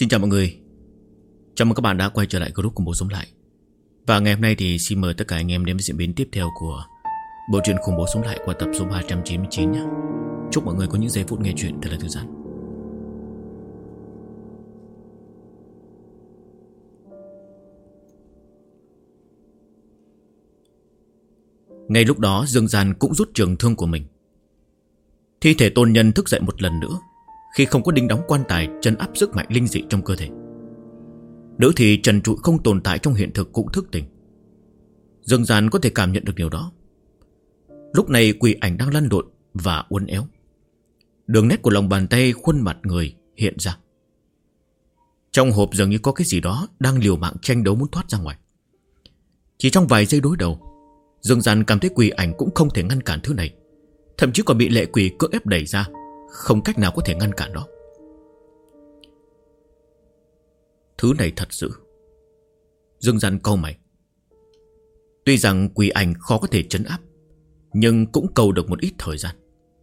Xin chào mọi người. Chào mừng các bạn đã quay trở lại group Khủng Bố Sống Lại. Và ngày hôm nay thì xin mời tất cả anh em đến với diễn biến tiếp theo của bộ truyện Khủng Bố Sống Lại qua tập số 399 nhé. Chúc mọi người có những giây phút nghe chuyện thật là thư giãn. Ngay lúc đó Dương Gian cũng rút trường thương của mình. Thi thể tôn nhân thức dậy một lần nữa khi không có đinh đóng quan tài trấn áp sức mạnh linh dị trong cơ thể. Nữ thì trần trụi không tồn tại trong hiện thực cũng thức tỉnh. Dương Gian có thể cảm nhận được điều đó. Lúc này quỷ ảnh đang lăn lộn và uốn éo. Đường nét của lòng bàn tay khuôn mặt người hiện ra. Trong hộp dường như có cái gì đó đang liều mạng tranh đấu muốn thoát ra ngoài. Chỉ trong vài giây đối đầu, Dương Gian cảm thấy quỷ ảnh cũng không thể ngăn cản thứ này. Thậm chí còn bị lệ quỷ cưỡng ép đẩy ra, không cách nào có thể ngăn cản đó. Thứ này thật sự. Dương Gian cau mày. Tuy rằng quỷ ảnh khó có thể trấn áp, nhưng cũng cầu được một ít thời gian.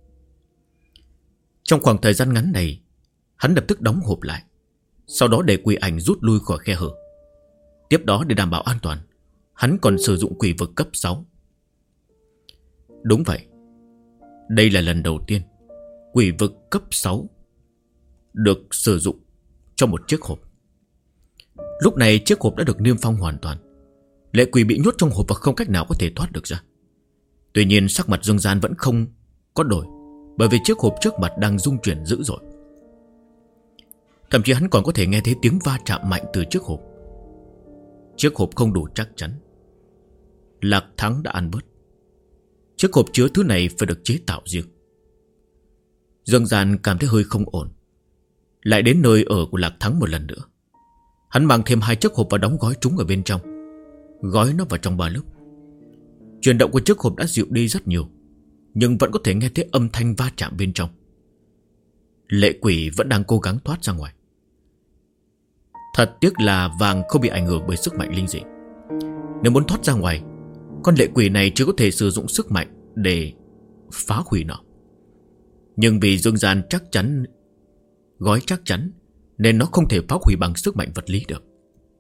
Trong khoảng thời gian ngắn này, hắn lập tức đóng hộp lại, sau đó để quỷ ảnh rút lui khỏi khe hở. Tiếp đó để đảm bảo an toàn, hắn còn sử dụng quỷ vực cấp 6. Đúng vậy, đây là lần đầu tiên quỷ vực cấp 6 được sử dụng cho một chiếc hộp. Lúc này chiếc hộp đã được niêm phong hoàn toàn. Lệ quỷ bị nhốt trong hộp và không cách nào có thể thoát được ra. Tuy nhiên sắc mặt Dương Gian vẫn không có đổi, bởi vì chiếc hộp trước mặt đang rung chuyển dữ dội. Thậm chí hắn còn có thể nghe thấy tiếng va chạm mạnh từ chiếc hộp. Chiếc hộp không đủ chắc chắn. Lạc Thắng đã ăn bớt. Chiếc hộp chứa thứ này phải được chế tạo riêng. Dương Gian cảm thấy hơi không ổn. Lại đến nơi ở của Lạc Thắng một lần nữa. Hắn mang thêm 2 chiếc hộp và đóng gói chúng ở bên trong. Gói nó vào trong ba lớp. Chuyển động của chiếc hộp đã dịu đi rất nhiều, nhưng vẫn có thể nghe thấy âm thanh va chạm bên trong. Lệ quỷ vẫn đang cố gắng thoát ra ngoài. Thật tiếc là vàng không bị ảnh hưởng bởi sức mạnh linh dị. Nếu muốn thoát ra ngoài, con lệ quỷ này chỉ có thể sử dụng sức mạnh để phá hủy nó. Nhưng vì Dương Gian chắc chắn, gói chắc chắn, nên nó không thể phá hủy bằng sức mạnh vật lý được.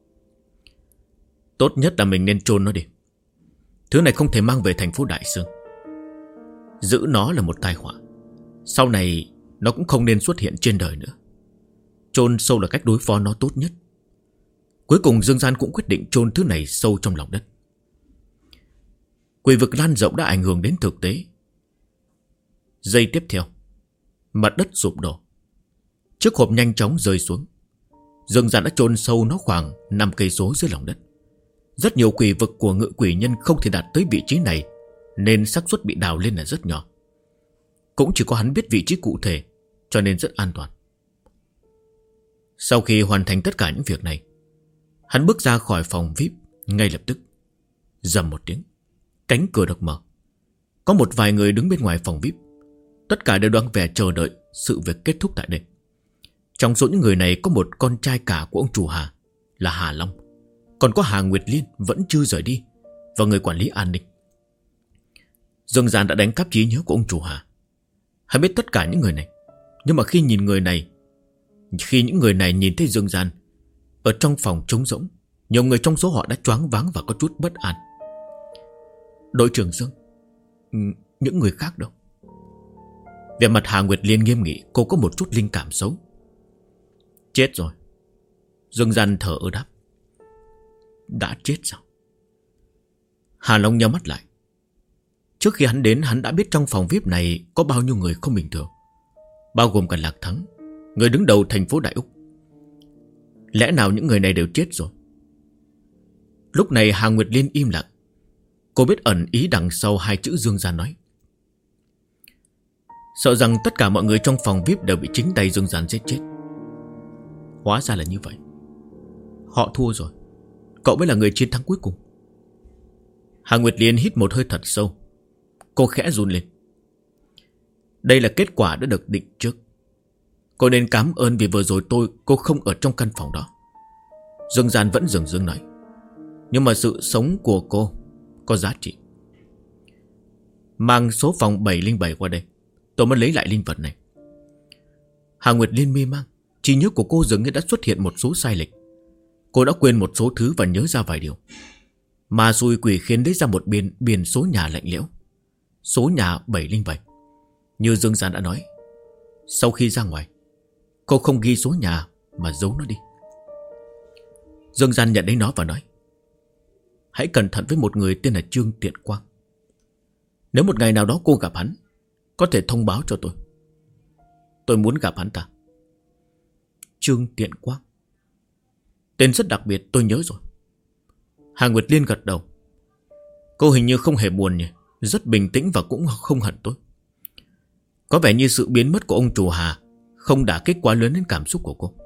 Tốt nhất là mình nên chôn nó đi. Thứ này không thể mang về thành phố Đại Sương. Giữ nó là một tai họa. Sau này nó cũng không nên xuất hiện trên đời nữa. Chôn sâu là cách đối phó nó tốt nhất. Cuối cùng Dương Gian cũng quyết định chôn thứ này sâu trong lòng đất. Quỷ vực lan rộng đã ảnh hưởng đến thực tế. Giây tiếp theo, mặt đất sụp đổ. Chiếc hộp nhanh chóng rơi xuống. Dương Gian đã chôn sâu nó khoảng 5 cây số dưới lòng đất. Rất nhiều quỷ vực của ngự quỷ nhân không thể đạt tới vị trí này, nên xác suất bị đào lên là rất nhỏ. Cũng chỉ có hắn biết vị trí cụ thể, cho nên rất an toàn. Sau khi hoàn thành tất cả những việc này, hắn bước ra khỏi phòng VIP ngay lập tức. Rầm một tiếng, cánh cửa được mở. Có một vài người đứng bên ngoài phòng VIP. Tất cả đều đang vẻ chờ đợi sự việc kết thúc tại đây. Trong số những người này có một con trai cả của ông chủ Hà, là Hà Long. Còn có Hà Nguyệt Liên vẫn chưa rời đi, và người quản lý an ninh. Dương Gian đã đánh cắp trí nhớ của ông chủ Hà. Hắn biết tất cả những người này. Nhưng mà khi những người này nhìn thấy Dương Gian ở trong phòng trống rỗng, nhiều người trong số họ đã choáng váng và có chút bất an. Đội trưởng Dương, những người khác đâu? Về mặt Hà Nguyệt Liên nghiêm nghị, cô có một chút linh cảm xấu. Chết rồi. Dương Gian thở ơ đáp. Đã chết sao? Hà Long nhắm mắt lại. Trước khi hắn đến, hắn đã biết trong phòng VIP này có bao nhiêu người không bình thường, bao gồm cả Lạc Thắng, người đứng đầu thành phố Đại Úc. Lẽ nào những người này đều chết rồi? Lúc này Hà Nguyệt Liên im lặng. Cô biết ẩn ý đằng sau 2 chữ Dương Gian nói. Sợ rằng tất cả mọi người trong phòng VIP đều bị chính tay Dương Gian giết chết. Hóa ra là như vậy. Họ thua rồi. Cậu mới là người chiến thắng cuối cùng. Hà Nguyệt Liên hít một hơi thật sâu. Cô khẽ run lên. Đây là kết quả đã được định trước. Cô nên cảm ơn vì vừa rồi cô không ở trong căn phòng đó. Dương Gian vẫn dửng dưng nói. Nhưng mà sự sống của cô có giá trị. Mang số phòng 707 qua đây, tôi mới lấy lại linh vật này. Hà Nguyệt Liên mê mang. trí nhớ của cô dường như đã xuất hiện một số sai lệch. Cô đã quên một số thứ và nhớ ra vài điều. Ma xui quỷ khiến lấy ra một biển số nhà lạnh lẽo. Số nhà 707. Như Dương Gian đã nói, sau khi ra ngoài, cô không ghi số nhà mà giấu nó đi. Dương Gian nhận lấy nó và nói, hãy cẩn thận với một người tên là Trương Tiện Quang. Nếu một ngày nào đó cô gặp hắn, có thể thông báo cho tôi. Tôi muốn gặp hắn ta. Trương Tiện Quang, tên rất đặc biệt, tôi nhớ rồi. Hà Nguyệt Liên gật đầu. Cô hình như không hề buồn nhỉ, rất bình tĩnh và cũng không hận tôi. Có vẻ như sự biến mất của ông chủ Hà không đả kích quá lớn đến cảm xúc của cô.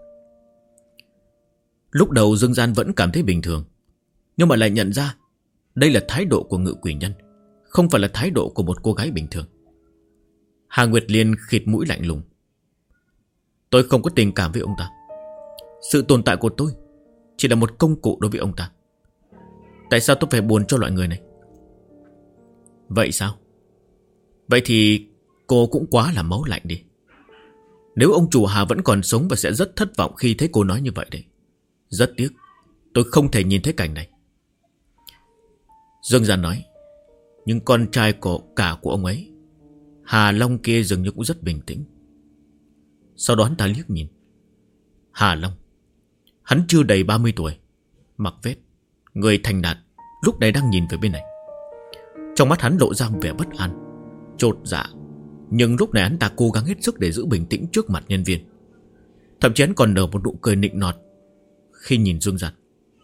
Lúc đầu Dương Gian vẫn cảm thấy bình thường, nhưng mà lại nhận ra đây là thái độ của ngự quỷ nhân, không phải là thái độ của một cô gái bình thường. Hà Nguyệt Liên khịt mũi lạnh lùng. Tôi không có tình cảm với ông ta. Sự tồn tại của tôi chỉ là một công cụ đối với ông ta. Tại sao tôi phải buồn cho loại người này? Vậy sao? Vậy thì cô cũng quá là máu lạnh đi. Nếu ông chủ Hà vẫn còn sống và sẽ rất thất vọng khi thấy cô nói như vậy đấy. Rất tiếc, tôi không thể nhìn thấy cảnh này. Dương Gian nói, nhưng con trai của ông ấy, Hà Long kia dường như cũng rất bình tĩnh. Sau đó hắn ta liếc nhìn. Hà Long, hắn chưa đầy 30 tuổi, mặc vest, người thành đạt, lúc này đang nhìn về bên này. Trong mắt hắn lộ ra vẻ bất an, chột dạ. Nhưng lúc này hắn ta cố gắng hết sức để giữ bình tĩnh trước mặt nhân viên. Thậm chí hắn còn nở một nụ cười nịnh nọt khi nhìn Dương Gian.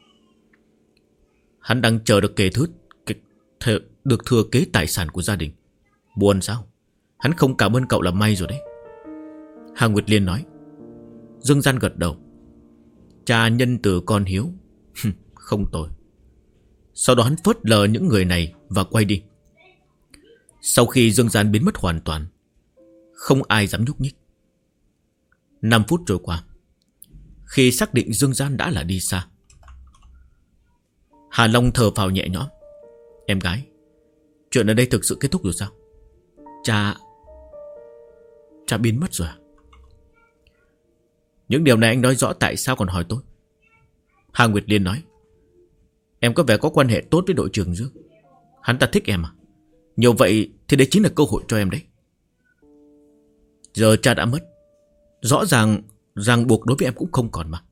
Hắn đang chờ được được thừa kế tài sản của gia đình. Buồn sao? Hắn không cảm ơn cậu là may rồi đấy. Hà Nguyệt Liên nói. Dương Gian gật đầu. Cha nhân từ con hiếu. Không tồi. Sau đó hắn phớt lờ những người này và quay đi. Sau khi Dương Gian biến mất hoàn toàn, không ai dám nhúc nhích. 5 phút trôi qua. Khi xác định Dương Gian đã là đi xa, Hà Long thở phào nhẹ nhõm. Em gái, chuyện ở đây thực sự kết thúc rồi sao? Cha biến mất rồi à? Những điều này anh nói rõ, tại sao còn hỏi tôi? Hà Nguyệt Liên nói. Em có vẻ có quan hệ tốt với đội trưởng Dương. Hắn ta thích em à? Nhiều vậy thì đấy chính là cơ hội cho em đấy. Giờ cha đã mất, rõ ràng ràng buộc đối với em cũng không còn mà.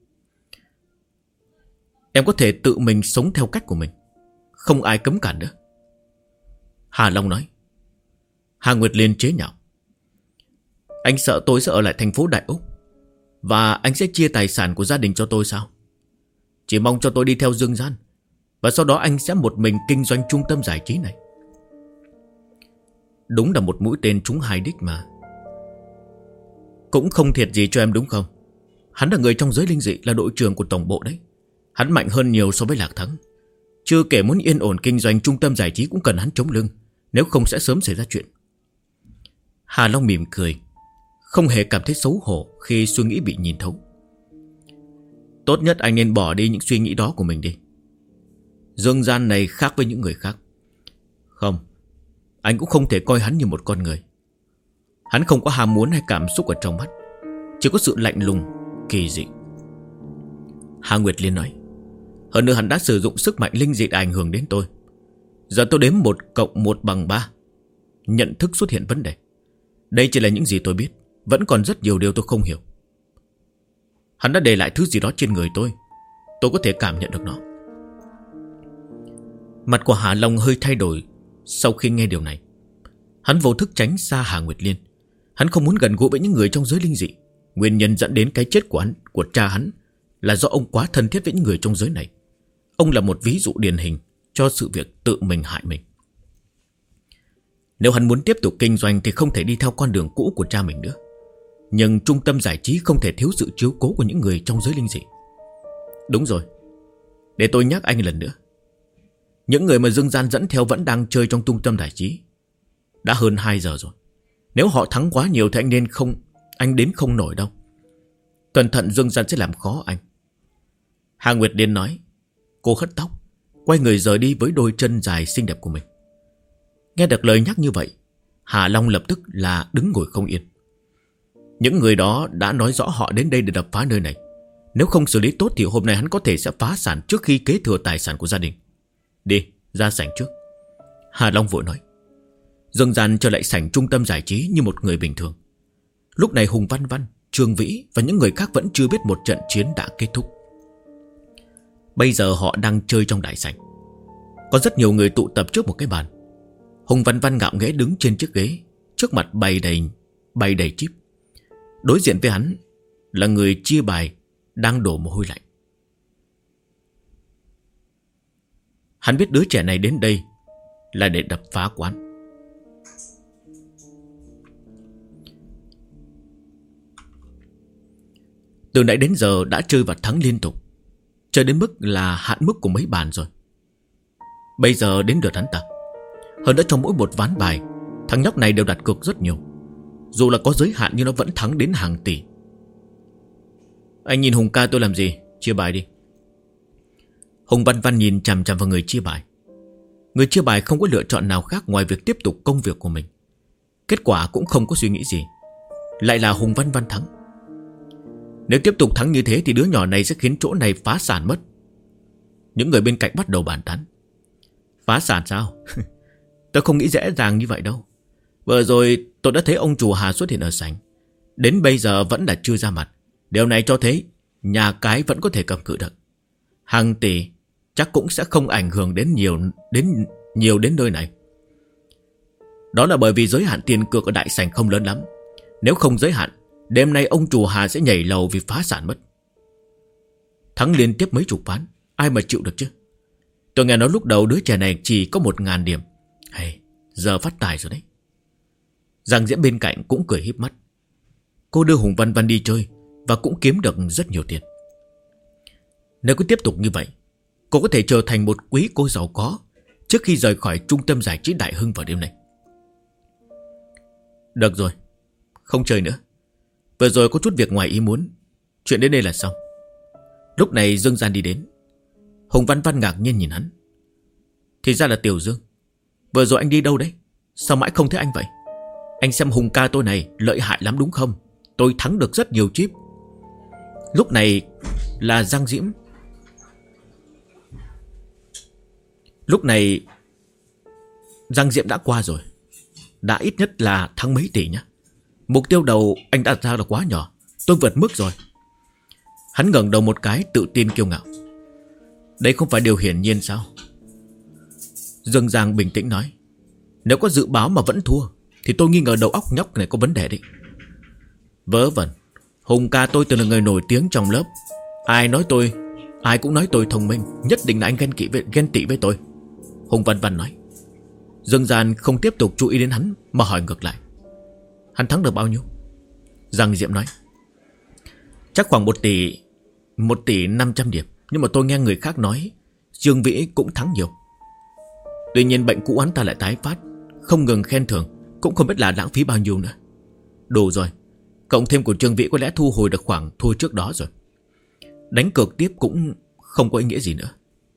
Em có thể tự mình sống theo cách của mình, không ai cấm cản nữa. Hà Long nói. Hà Nguyệt Liên chế nhạo. Anh sợ tôi sẽ ở lại thành phố Đại Úc và anh sẽ chia tài sản của gia đình cho tôi sao? Chỉ mong cho tôi đi theo Dương Gian, và sau đó anh sẽ một mình kinh doanh trung tâm giải trí này. Đúng là một mũi tên trúng hai đích mà. Cũng không thiệt gì cho em đúng không? Hắn là người trong giới linh dị, là đội trưởng của tổng bộ đấy. Hắn mạnh hơn nhiều so với Lạc Thắng. Chưa kể muốn yên ổn kinh doanh trung tâm giải trí cũng cần hắn chống lưng, nếu không sẽ sớm xảy ra chuyện. Hà Long mỉm cười, không hề cảm thấy xấu hổ khi suy nghĩ bị nhìn thấu. Tốt nhất anh nên bỏ đi những suy nghĩ đó của mình đi. Dương Gian này khác với những người khác. Không, anh cũng không thể coi hắn như một con người. Hắn không có ham muốn hay cảm xúc ở trong mắt, chỉ có sự lạnh lùng, kỳ dị. Hà Nguyệt Liên nói. Hơn nữa hắn đã sử dụng sức mạnh linh dị để ảnh hưởng đến tôi. Giờ tôi đếm 1 cộng 1 bằng 3. Nhận thức xuất hiện vấn đề. Đây chỉ là những gì tôi biết, vẫn còn rất nhiều điều tôi không hiểu. Hắn đã để lại thứ gì đó trên người tôi có thể cảm nhận được nó. Mặt của Hà Long hơi thay đổi sau khi nghe điều này. Hắn vô thức tránh xa Hà Nguyệt Liên. Hắn không muốn gần gũi với những người trong giới linh dị. Nguyên nhân dẫn đến cái chết của cha hắn là do ông quá thân thiết với những người trong giới này. Ông là một ví dụ điển hình cho sự việc tự mình hại mình. Nếu hắn muốn tiếp tục kinh doanh thì không thể đi theo con đường cũ của cha mình nữa. Nhưng trung tâm giải trí không thể thiếu sự chiếu cố của những người trong giới linh dị. Đúng rồi, để tôi nhắc anh lần nữa. Những người mà Dương Gian dẫn theo vẫn đang chơi trong trung tâm giải trí. Đã hơn 2 giờ rồi. Nếu họ thắng quá nhiều thì anh đến không nổi đâu. Cẩn thận Dương Gian sẽ làm khó anh. Hà Nguyệt Liên nói. Cô hất tóc, quay người rời đi với đôi chân dài xinh đẹp của mình. Nghe được lời nhắc như vậy, Hà Long lập tức là đứng ngồi không yên. Những người đó đã nói rõ họ đến đây để đập phá nơi này. Nếu không xử lý tốt thì hôm nay hắn có thể sẽ phá sản trước khi kế thừa tài sản của gia đình. Đi, ra sảnh trước. Hà Long vội nói. Dương Gian trở lại sảnh trung tâm giải trí như một người bình thường. Lúc này Hùng Văn Văn, Trương Vĩ và những người khác vẫn chưa biết một trận chiến đã kết thúc. Bây giờ họ đang chơi trong đại sảnh. Có rất nhiều người tụ tập trước một cái bàn. Hùng Văn Văn ngạo nghễ đứng trên chiếc ghế, trước mặt bày đầy chip. Đối diện với hắn là người chia bài đang đổ mồ hôi lạnh. Hắn biết đứa trẻ này đến đây là để đập phá quán. Từ nãy đến giờ đã chơi và thắng liên tục, chơi đến mức là hạn mức của mấy bàn rồi. Bây giờ đến lượt hắn ta. Hơn nữa trong mỗi một ván bài, thằng nhóc này đều đặt cược rất nhiều. Dù là có giới hạn nhưng nó vẫn thắng đến hàng tỷ. Anh nhìn Hùng ca tôi làm gì? Chia bài đi. Hùng Văn Văn nhìn chằm chằm vào người chia bài. Người chia bài không có lựa chọn nào khác ngoài việc tiếp tục công việc của mình. Kết quả cũng không có suy nghĩ gì. Lại là Hùng Văn Văn thắng. Nếu tiếp tục thắng như thế thì đứa nhỏ này sẽ khiến chỗ này phá sản mất. Những người bên cạnh bắt đầu bàn tán. Phá sản sao? Tôi không nghĩ dễ dàng như vậy đâu. Vừa rồi tôi đã thấy ông chủ Hà xuất hiện ở sảnh. Đến bây giờ vẫn là chưa ra mặt. Điều này cho thấy nhà cái vẫn có thể cầm cự được. Hàng tỷ chắc cũng sẽ không ảnh hưởng đến nhiều đến nơi này. Đó là bởi vì giới hạn tiền cược ở đại sảnh không lớn lắm. Nếu không giới hạn, đêm nay ông chủ Hà sẽ nhảy lầu vì phá sản mất. Thắng liên tiếp mấy chục ván, ai mà chịu được chứ. Tôi nghe nói lúc đầu đứa trẻ này chỉ có 1.000 điểm. Hay, giờ phát tài rồi đấy. Giang Diễm bên cạnh cũng cười híp mắt. Cô đưa Hùng Văn Văn đi chơi và cũng kiếm được rất nhiều tiền. Nếu cứ tiếp tục như vậy, cô có thể trở thành một quý cô giàu có trước khi rời khỏi trung tâm giải trí Đại Hưng vào đêm nay. Được rồi, không chơi nữa. Vừa rồi có chút việc ngoài ý muốn. Chuyện đến đây là xong. Lúc này Dương Gian đi đến. Hùng Văn Văn ngạc nhiên nhìn hắn. Thì ra là Tiểu Dương. Vừa rồi anh đi đâu đấy? Sao mãi không thấy anh vậy? Anh xem Hùng ca tôi này lợi hại lắm đúng không? Tôi thắng được rất nhiều chip. Lúc này là Giang Diễm. Lúc này Giang Diễm đã qua rồi. Đã ít nhất là thắng mấy tỷ nhá. Mục tiêu đầu anh đặt ra là quá nhỏ. Tôi vượt mức rồi. Hắn ngẩng đầu một cái tự tin kiêu ngạo. Đây không phải điều hiển nhiên sao? Dương Giang bình tĩnh nói. Nếu có dự báo mà vẫn thua thì tôi nghi ngờ đầu óc nhóc này có vấn đề đấy. Vớ vẩn. Hùng ca tôi từng là người nổi tiếng trong lớp. Ai cũng nói tôi thông minh. Nhất định là anh ghen tị với tôi. Hùng Văn Văn nói. Dương Gian không tiếp tục chú ý đến hắn mà hỏi ngược lại. Hắn thắng được bao nhiêu? Giang Diệm nói. Chắc khoảng 1 tỷ 500 điểm. Nhưng mà tôi nghe người khác nói Trương Vĩ cũng thắng nhiều. Tuy nhiên bệnh cũ hắn ta lại tái phát, không ngừng khen thưởng, cũng không biết là lãng phí bao nhiêu nữa. Đủ rồi. Cộng thêm của Trương Vĩ có lẽ thu hồi được khoảng thua trước đó rồi. Đánh cược tiếp cũng không có ý nghĩa gì nữa.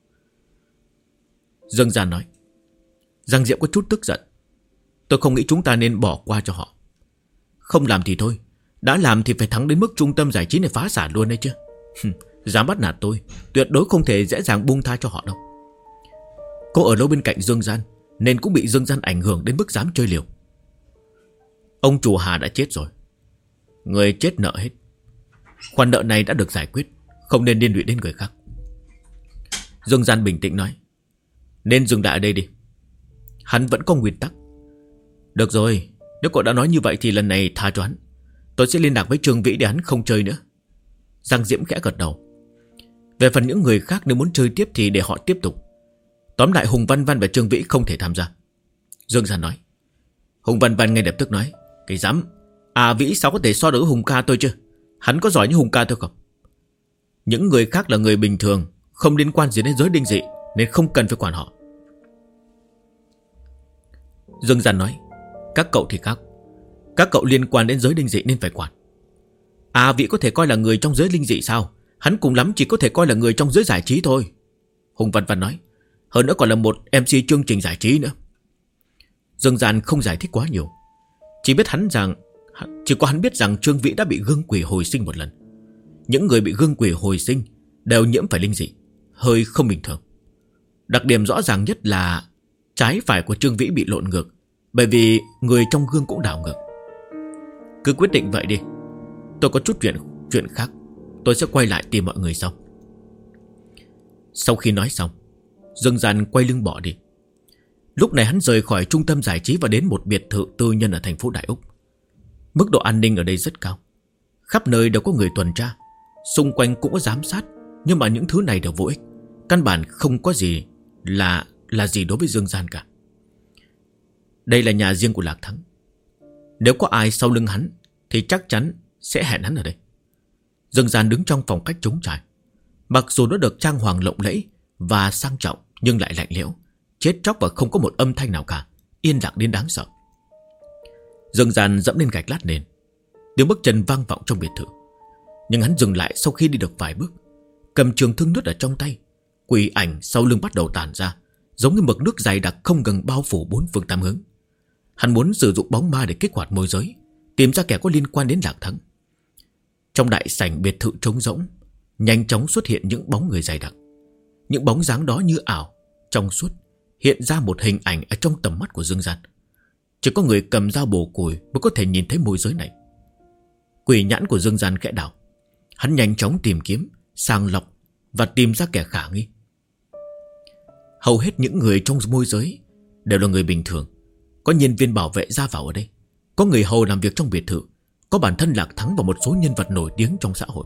Dương Gian nói. Giang Diệm có chút tức giận. Tôi không nghĩ chúng ta nên bỏ qua cho họ. Không làm thì thôi, đã làm thì phải thắng đến mức trung tâm giải trí này phá sản luôn đấy chứ. Dám bắt nạt tôi, tuyệt đối không thể dễ dàng buông tha cho họ đâu. Cô ở lâu bên cạnh Dương Gian nên cũng bị Dương Gian ảnh hưởng đến mức dám chơi liều. Ông chủ Hà đã chết rồi. Người chết nợ hết. Khoản nợ này đã được giải quyết, không nên liên lụy đến người khác. Dương Gian bình tĩnh nói. Nên dừng lại ở đây đi. Hắn vẫn có nguyên tắc. Được rồi, nếu cậu đã nói như vậy thì lần này tha cho hắn. Tôi sẽ liên lạc với Trương Vĩ để hắn không chơi nữa. Giang Diễm khẽ gật đầu. Về phần những người khác nếu muốn chơi tiếp thì để họ tiếp tục. Tóm lại Hùng Văn Văn và Trương Vĩ không thể tham gia. Dương Gian nói. Hùng Văn Văn ngay lập tức nói. Cái dám. Vĩ sao có thể so được với Hùng ca tôi chứ? Hắn có giỏi như Hùng ca tôi không? Những người khác là người bình thường, không liên quan gì đến giới đinh dị, nên không cần phải quản họ. Dương Gian nói. Các cậu thì khác. Các cậu liên quan đến giới đinh dị nên phải quản. Vĩ có thể coi là người trong giới linh dị sao? Hắn cùng lắm chỉ có thể coi là người trong giới giải trí thôi. Hùng Văn Văn nói. Hơn nữa còn là một MC chương trình giải trí nữa. Dương Gian không giải thích quá nhiều, Chỉ có hắn biết rằng Trương Vĩ đã bị gương quỷ hồi sinh một lần. Những người bị gương quỷ hồi sinh đều nhiễm phải linh dị, hơi không bình thường. Đặc điểm rõ ràng nhất là trái phải của Trương Vĩ bị lộn ngược, bởi vì người trong gương cũng đảo ngược. Cứ quyết định vậy đi. Tôi có chút chuyện khác. Tôi sẽ quay lại tìm mọi người sau. Sau khi nói xong, Dương Gian quay lưng bỏ đi. Lúc này hắn rời khỏi trung tâm giải trí và đến một biệt thự tư nhân ở thành phố Đại Úc. Mức độ an ninh ở đây rất cao. Khắp nơi đều có người tuần tra, xung quanh cũng có giám sát. Nhưng mà những thứ này đều vô ích. Căn bản không có gì là gì đối với Dương Gian cả. Đây là nhà riêng của Lạc Thắng. Nếu có ai sau lưng hắn thì chắc chắn sẽ hẹn hắn ở đây. Dương Gian đứng trong phòng cách trống trải. Mặc dù nó được trang hoàng lộng lẫy và sang trọng, nhưng lại lạnh lẽo, chết chóc và không có một âm thanh nào cả, yên lặng đến đáng sợ. Dương Gian dẫm lên gạch lát nền. Tiếng bước chân vang vọng trong biệt thự. Nhưng hắn dừng lại sau khi đi được vài bước, cầm trường thương nứt ở trong tay. Quỷ ảnh sau lưng bắt đầu tản ra, giống như mực nước dày đặc không ngừng bao phủ bốn phương tám hướng. Hắn muốn sử dụng bóng ma để kích hoạt môi giới, tìm ra kẻ có liên quan đến Lạc Thắng. Trong đại sảnh biệt thự trống rỗng, nhanh chóng xuất hiện những bóng người dày đặc. Những bóng dáng đó như ảo, trong suốt, hiện ra một hình ảnh ở trong tầm mắt của Dương Gian. Chỉ có người cầm dao bổ củi mới có thể nhìn thấy môi giới này. Quỷ nhãn của Dương Gian khẽ đảo. Hắn nhanh chóng tìm kiếm, sàng lọc và tìm ra kẻ khả nghi. Hầu hết những người trong môi giới đều là người bình thường. Có nhân viên bảo vệ ra vào ở đây, có người hầu làm việc trong biệt thự, có bản thân Lạc Thắng và một số nhân vật nổi tiếng trong xã hội.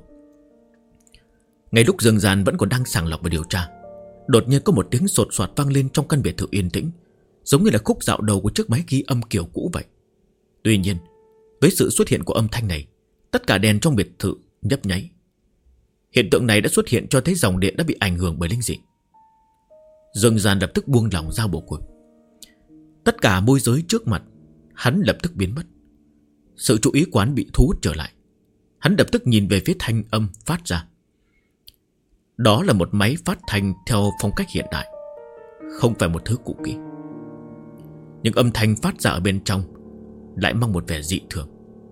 Ngay lúc Dương Gian vẫn còn đang sàng lọc và điều tra, đột nhiên có một tiếng sột soạt vang lên trong căn biệt thự yên tĩnh, giống như là khúc dạo đầu của chiếc máy ghi âm kiểu cũ vậy. Tuy nhiên, với sự xuất hiện của âm thanh này, tất cả đèn trong biệt thự nhấp nháy. Hiện tượng này đã xuất hiện cho thấy dòng điện đã bị ảnh hưởng bởi linh dị. Dương Gian lập tức buông lỏng dao bổ củi. Tất cả môi giới trước mặt hắn lập tức biến mất. Sự chú ý của hắn bị thu hút trở lại. Hắn lập tức nhìn về phía thanh âm phát ra. Đó là một máy phát thanh theo phong cách hiện đại, không phải một thứ cũ kỹ. Nhưng âm thanh phát ra ở bên trong lại mang một vẻ dị thường.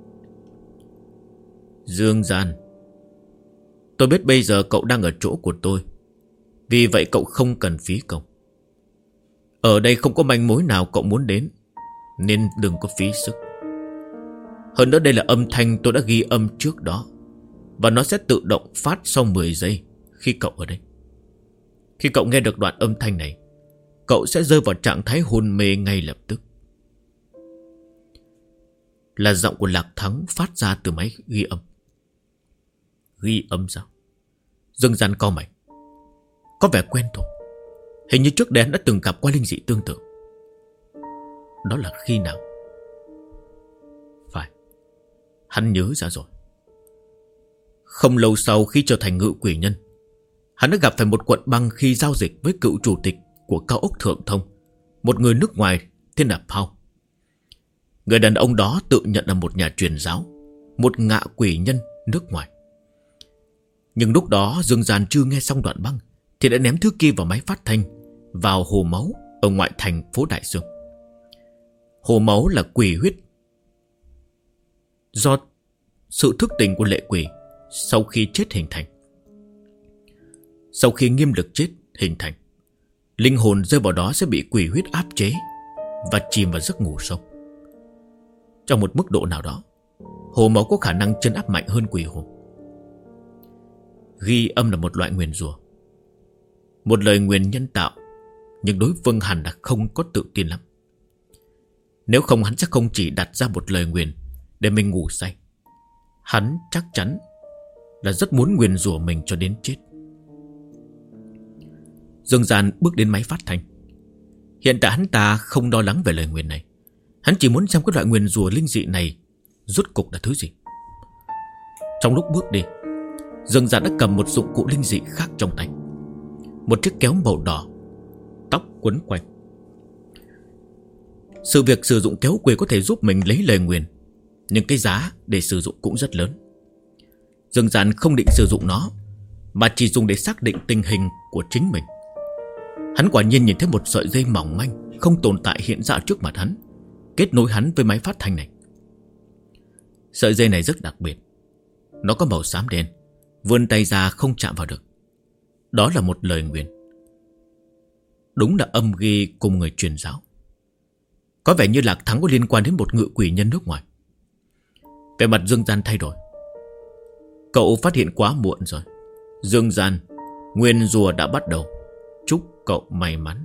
Dương Gian, tôi biết bây giờ cậu đang ở chỗ của tôi, vì vậy cậu không cần phí công. Ở đây không có manh mối nào cậu muốn đến, nên đừng có phí sức. Hơn nữa đây là âm thanh tôi đã ghi âm trước đó, và nó sẽ tự động phát sau 10 giây khi cậu ở đây. Khi cậu nghe được đoạn âm thanh này, cậu sẽ rơi vào trạng thái hôn mê ngay lập tức. Là giọng của Lạc Thắng phát ra từ máy ghi âm. Ghi âm sao? Dương Gian cau mày. Có vẻ quen thuộc. Hình như trước đây hắn đã từng gặp qua linh dị tương tự. Đó là khi nào? Phải, hắn nhớ ra rồi. Không lâu sau khi trở thành ngự quỷ nhân, hắn đã gặp phải một cuộn băng khi giao dịch với cựu chủ tịch của cao ốc Thượng Thông, một người nước ngoài tên là Paul. Người đàn ông đó tự nhận là một nhà truyền giáo, một ngạ quỷ nhân nước ngoài. Nhưng lúc đó Dương Gian chưa nghe xong đoạn băng thì đã ném thứ kia vào máy phát thanh, vào hồ máu ở ngoại thành phố Đại Sương. Hồ máu là quỷ huyết do sự thức tỉnh của lệ quỷ sau khi chết hình thành. Sau khi nghiêm lực chết hình thành, linh hồn rơi vào đó sẽ bị quỷ huyết áp chế và chìm vào giấc ngủ sâu. Trong một mức độ nào đó, hồ máu có khả năng trấn áp mạnh hơn quỷ hồn. Ghi âm là một loại nguyền rủa, một lời nguyền nhân tạo, nhưng đối phương hẳn là không có tự tin lắm. Nếu không hắn sẽ không chỉ đặt ra một lời nguyền để mình ngủ say. Hắn chắc chắn là rất muốn nguyền rủa mình cho đến chết. Dương Gian bước đến máy phát thanh. Hiện tại hắn ta không lo lắng về lời nguyền này. Hắn chỉ muốn xem cái loại nguyền rủa linh dị này rốt cục là thứ gì. Trong lúc bước đi, Dương Gian đã cầm một dụng cụ linh dị khác trong tay. Một chiếc kéo màu đỏ, tóc quấn quanh. Sự việc sử dụng kéo quỷ có thể giúp mình lấy lời nguyền, nhưng cái giá để sử dụng cũng rất lớn. Dương Gian không định sử dụng nó, mà chỉ dùng để xác định tình hình của chính mình. Hắn quả nhiên nhìn thấy một sợi dây mỏng manh không tồn tại hiện ra trước mặt hắn, kết nối hắn với máy phát thanh này. Sợi dây này rất đặc biệt. Nó có màu xám đen, vươn tay ra không chạm vào được. Đó là một lời nguyền. Đúng là âm ghi cùng người truyền giáo. Có vẻ như Lạc Thắng có liên quan đến một ngự quỷ nhân nước ngoài. Vẻ mặt Dương Gian thay đổi. Cậu phát hiện quá muộn rồi. Dương Gian, nguyên rùa đã bắt đầu. Chúc cậu may mắn.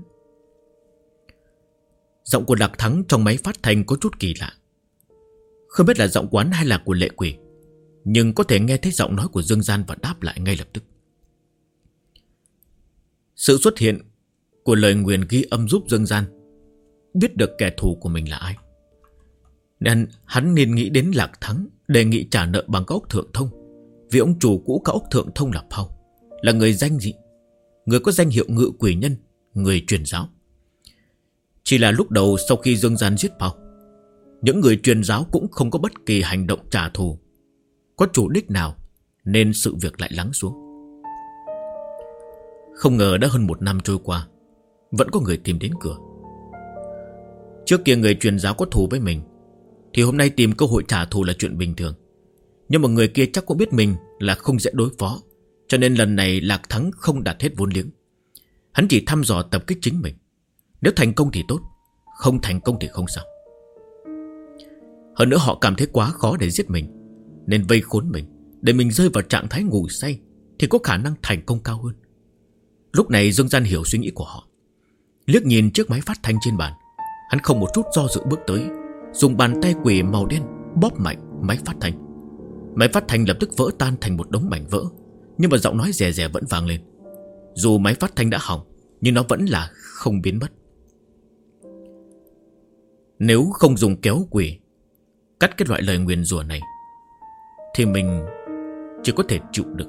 Giọng của Lạc Thắng trong máy phát thanh có chút kỳ lạ. Không biết là giọng quán hay là của lệ quỷ, nhưng có thể nghe thấy giọng nói của Dương Gian và đáp lại ngay lập tức. Sự xuất hiện của lời nguyền ghi âm giúp Dương Gian biết được kẻ thù của mình là ai, nên hắn nên nghĩ đến Lạc Thắng, đề nghị trả nợ bằng cao ốc Thượng Thông. Vì ông chủ cũ cao ốc Thượng Thông là Pau, là người danh dị, người có danh hiệu ngự quỷ nhân, người truyền giáo. Chỉ là lúc đầu sau khi Dương Gian giết Pau, những người truyền giáo cũng không có bất kỳ hành động trả thù có chủ đích nào, nên sự việc lại lắng xuống. Không ngờ đã hơn 1 năm trôi qua, vẫn có người tìm đến cửa. Trước kia người truyền giáo có thù với mình, thì hôm nay tìm cơ hội trả thù là chuyện bình thường. Nhưng mà người kia chắc cũng biết mình là không dễ đối phó, cho nên lần này Lạc Thắng không đặt hết vốn liếng. Hắn chỉ thăm dò tập kích chính mình. Nếu thành công thì tốt, không thành công thì không sao. Hơn nữa họ cảm thấy quá khó để giết mình, nên vây khốn mình, để mình rơi vào trạng thái ngủ say, thì có khả năng thành công cao hơn. Lúc này Dương Gian hiểu suy nghĩ của họ. Liếc nhìn chiếc máy phát thanh trên bàn, hắn không một chút do dự bước tới, dùng bàn tay quỷ màu đen bóp mạnh máy phát thanh. Máy phát thanh lập tức vỡ tan thành một đống mảnh vỡ, nhưng mà giọng nói rè rè vẫn vang lên. Dù máy phát thanh đã hỏng, nhưng nó vẫn là không biến mất. Nếu không dùng kéo quỷ cắt cái loại lời nguyền rủa này, thì mình chỉ có thể chịu đựng.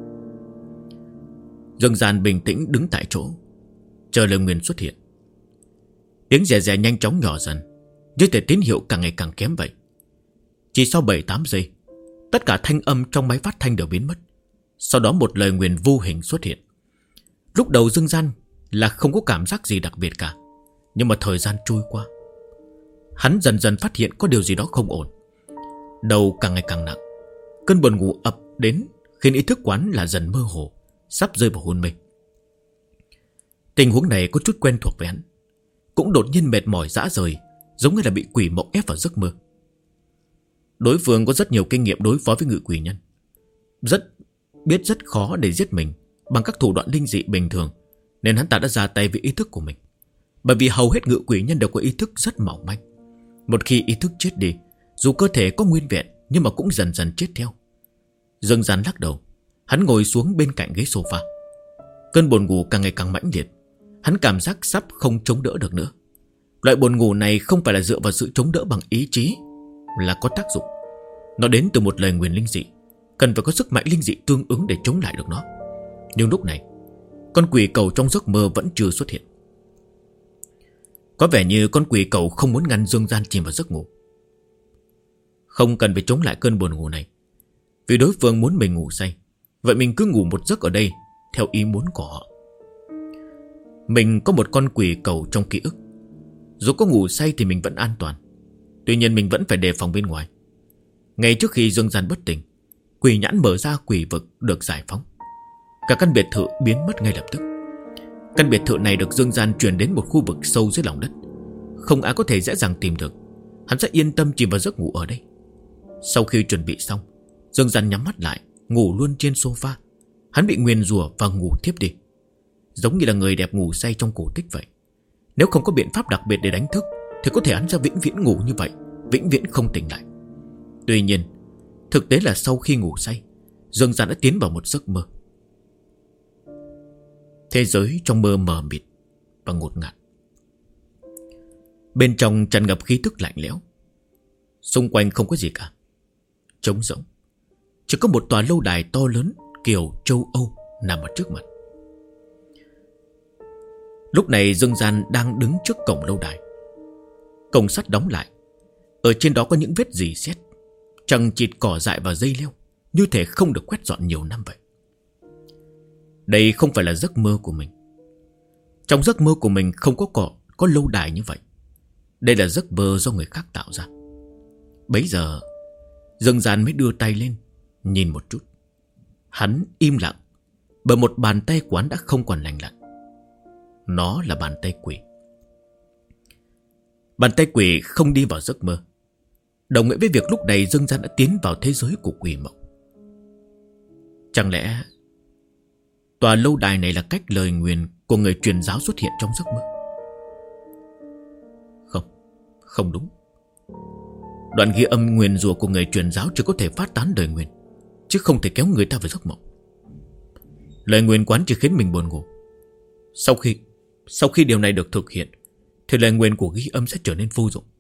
Dương Gian bình tĩnh đứng tại chỗ, chờ lời nguyền xuất hiện. Tiếng rè rè nhanh chóng nhỏ dần, như thể tín hiệu càng ngày càng kém vậy. Chỉ sau 7-8 giây, tất cả thanh âm trong máy phát thanh đều biến mất. Sau đó một lời nguyền vô hình xuất hiện. Lúc đầu Dương Gian là không có cảm giác gì đặc biệt cả, nhưng mà thời gian trôi qua, hắn dần dần phát hiện có điều gì đó không ổn. Đầu càng ngày càng nặng, cơn buồn ngủ ập đến, khiến ý thức quán là dần mơ hồ, sắp rơi vào hôn mê. Tình huống này có chút quen thuộc với hắn, cũng đột nhiên mệt mỏi rã rời, giống như là bị quỷ mộng ép vào giấc mơ. Đối phương có rất nhiều kinh nghiệm đối phó với ngự quỷ nhân, biết rất khó để giết mình bằng các thủ đoạn linh dị bình thường, nên hắn ta đã ra tay với ý thức của mình. Bởi vì hầu hết ngự quỷ nhân đều có ý thức rất mỏng manh. Một khi ý thức chết đi, dù cơ thể có nguyên vẹn, nhưng mà cũng dần dần chết theo. Dương Gian lắc đầu, hắn ngồi xuống bên cạnh ghế sofa. Cơn buồn ngủ càng ngày càng mãnh liệt, hắn cảm giác sắp không chống đỡ được nữa. Loại buồn ngủ này không phải là dựa vào sự chống đỡ bằng ý chí là có tác dụng. Nó đến từ một lời nguyền linh dị, cần phải có sức mạnh linh dị tương ứng để chống lại được nó. Nhưng lúc này, con quỷ cầu trong giấc mơ vẫn chưa xuất hiện. Có vẻ như con quỷ cầu không muốn ngăn Dương Gian chìm vào giấc ngủ. Không cần phải chống lại cơn buồn ngủ này, vì đối phương muốn mình ngủ say. Vậy mình cứ ngủ một giấc ở đây theo ý muốn của họ. Mình có một con quỷ cầu trong ký ức, dù có ngủ say thì mình vẫn an toàn. Tuy nhiên mình vẫn phải đề phòng bên ngoài. Ngay trước khi Dương Gian bất tỉnh, quỷ nhãn mở ra, quỷ vực được giải phóng. Cả căn biệt thự biến mất ngay lập tức. Căn biệt thự này được Dương Gian chuyển đến một khu vực sâu dưới lòng đất, không ai có thể dễ dàng tìm được. Hắn sẽ yên tâm chìm vào giấc ngủ ở đây. Sau khi chuẩn bị xong, Dương Gian nhắm mắt lại, ngủ luôn trên sofa. Hắn bị nguyền rủa và ngủ thiếp đi, giống như là người đẹp ngủ say trong cổ tích vậy. Nếu không có biện pháp đặc biệt để đánh thức, thì có thể hắn sẽ vĩnh viễn ngủ như vậy, vĩnh viễn không tỉnh lại. Tuy nhiên, thực tế là sau khi ngủ say, Dương Gian đã tiến vào một giấc mơ. Thế giới trong mơ mờ mịt và ngột ngạt. Bên trong tràn ngập khí tức lạnh lẽo. Xung quanh không có gì cả, trống rỗng. Chỉ có một tòa lâu đài to lớn kiểu châu Âu nằm ở trước mặt. Lúc này Dương Gian đang đứng trước cổng lâu đài. Cổng sắt đóng lại. Ở trên đó có những vết rỉ sét, chằng chịt cỏ dại và dây leo, như thể không được quét dọn nhiều năm vậy. Đây không phải là giấc mơ của mình. Trong giấc mơ của mình không có cỏ, có lâu đài như vậy. Đây là giấc mơ do người khác tạo ra. Bấy giờ Dương Gian mới đưa tay lên nhìn một chút. Hắn im lặng, bởi một bàn tay của hắn đã không còn lành lặn. Nó là bàn tay quỷ. Bàn tay quỷ không đi vào giấc mơ, đồng nghĩa với việc lúc này Dương Gian đã tiến vào thế giới của quỷ mộng. Chẳng lẽ tòa lâu đài này là cách lời nguyền của người truyền giáo xuất hiện trong giấc mơ? Không đúng. Đoạn ghi âm nguyền rủa của người truyền giáo chỉ có thể phát tán lời nguyền, chứ không thể kéo người ta vào giấc mộng. Lời nguyền quán chỉ khiến mình buồn ngủ. Sau khi điều này được thực hiện, thì lời nguyền của ghi âm sẽ trở nên vô dụng.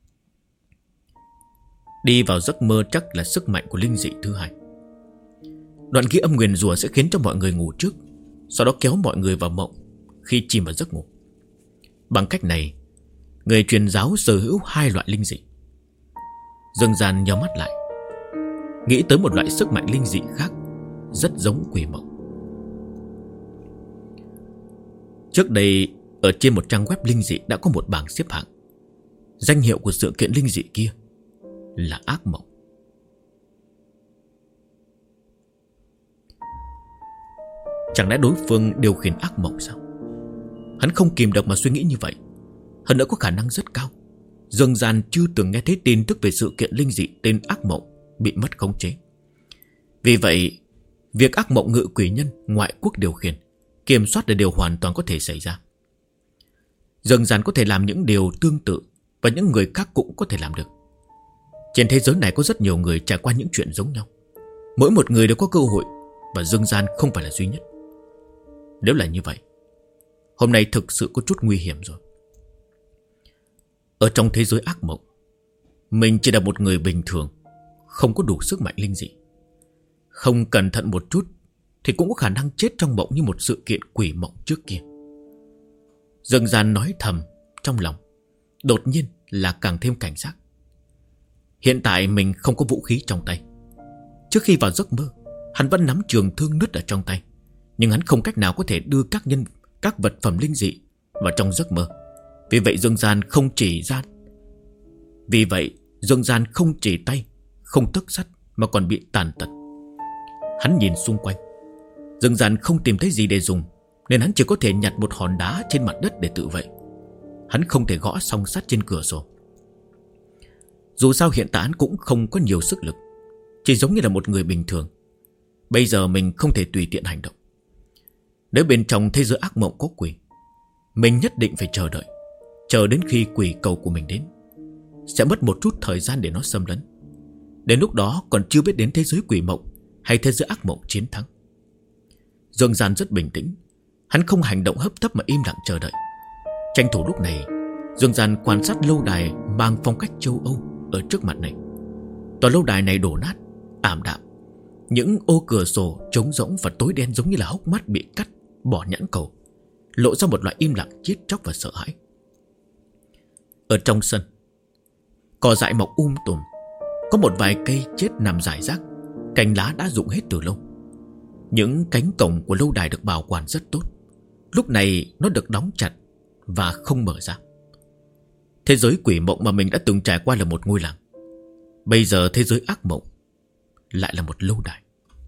Đi vào giấc mơ chắc là sức mạnh của linh dị thứ hai. Đoạn ghi âm nguyền rủa sẽ khiến cho mọi người ngủ trước, sau đó kéo mọi người vào mộng khi chìm vào giấc ngủ. Bằng cách này, người truyền giáo sở hữu hai loại linh dị. Dương Gian nhắm mắt lại, nghĩ tới một loại sức mạnh linh dị khác, rất giống quỷ mộng. Trước đây, ở trên một trang web linh dị đã có một bảng xếp hạng. Danh hiệu của sự kiện linh dị kia là ác mộng. Chẳng lẽ đối phương điều khiển ác mộng sao? Hắn không kìm được mà suy nghĩ như vậy. Hơn nữa có khả năng rất cao Dương Gian chưa từng nghe thấy tin tức về sự kiện linh dị tên ác mộng bị mất khống chế. Vì vậy, việc ác mộng ngự quỷ nhân ngoại quốc điều khiển, kiểm soát là điều hoàn toàn có thể xảy ra. Dương Gian có thể làm những điều tương tự, và những người khác cũng có thể làm được. Trên thế giới này có rất nhiều người trải qua những chuyện giống nhau. Mỗi một người đều có cơ hội, và Dương Gian không phải là duy nhất. Nếu là như vậy, hôm nay thực sự có chút nguy hiểm rồi. Ở trong thế giới ác mộng, mình chỉ là một người bình thường, không có đủ sức mạnh linh dị. Không cẩn thận một chút thì cũng có khả năng chết trong mộng như một sự kiện quỷ mộng trước kia. Dương Gian nói thầm trong lòng, đột nhiên là càng thêm cảnh giác. Hiện tại mình không có vũ khí trong tay. Trước khi vào giấc mơ, hắn vẫn nắm trường thương nứt ở trong tay, nhưng hắn không cách nào có thể đưa các vật phẩm linh dị vào trong giấc mơ. Vì vậy Dương Gian không chỉ tay, không tấc sắt, mà còn bị tàn tật. Hắn nhìn xung quanh, Dương Gian không tìm thấy gì để dùng, nên hắn chỉ có thể nhặt một hòn đá trên mặt đất để tự vệ. Hắn không thể gõ song sắt trên cửa sổ. Dù sao hiện tại hắn cũng không có nhiều sức lực, chỉ giống như là một người bình thường. Bây giờ mình không thể tùy tiện hành động. Nếu bên trong thế giới ác mộng có quỷ, mình nhất định phải chờ đợi, chờ đến khi quỷ cầu của mình đến. Sẽ mất một chút thời gian để nó xâm lấn. Đến lúc đó còn chưa biết đến thế giới quỷ mộng hay thế giới ác mộng chiến thắng. Dương Gian rất bình tĩnh. Hắn không hành động hấp tấp mà im lặng chờ đợi. Tranh thủ lúc này, Dương Gian quan sát lâu đài mang phong cách châu Âu ở trước mặt này. Tòa lâu đài này đổ nát, ảm đạm. Những ô cửa sổ trống rỗng và tối đen giống như là hốc mắt bị cắt, bỏ nhãn cầu, lộ ra một loại im lặng chết chóc và sợ hãi. Ở trong sân, cỏ dại mọc tùm, có một vài cây chết nằm rải rác, cành lá đã rụng hết từ lâu. Những cánh cổng của lâu đài được bảo quản rất tốt. Lúc này nó được đóng chặt và không mở ra. Thế giới quỷ mộng mà mình đã từng trải qua là một ngôi làng. Bây giờ thế giới ác mộng lại là một lâu đài.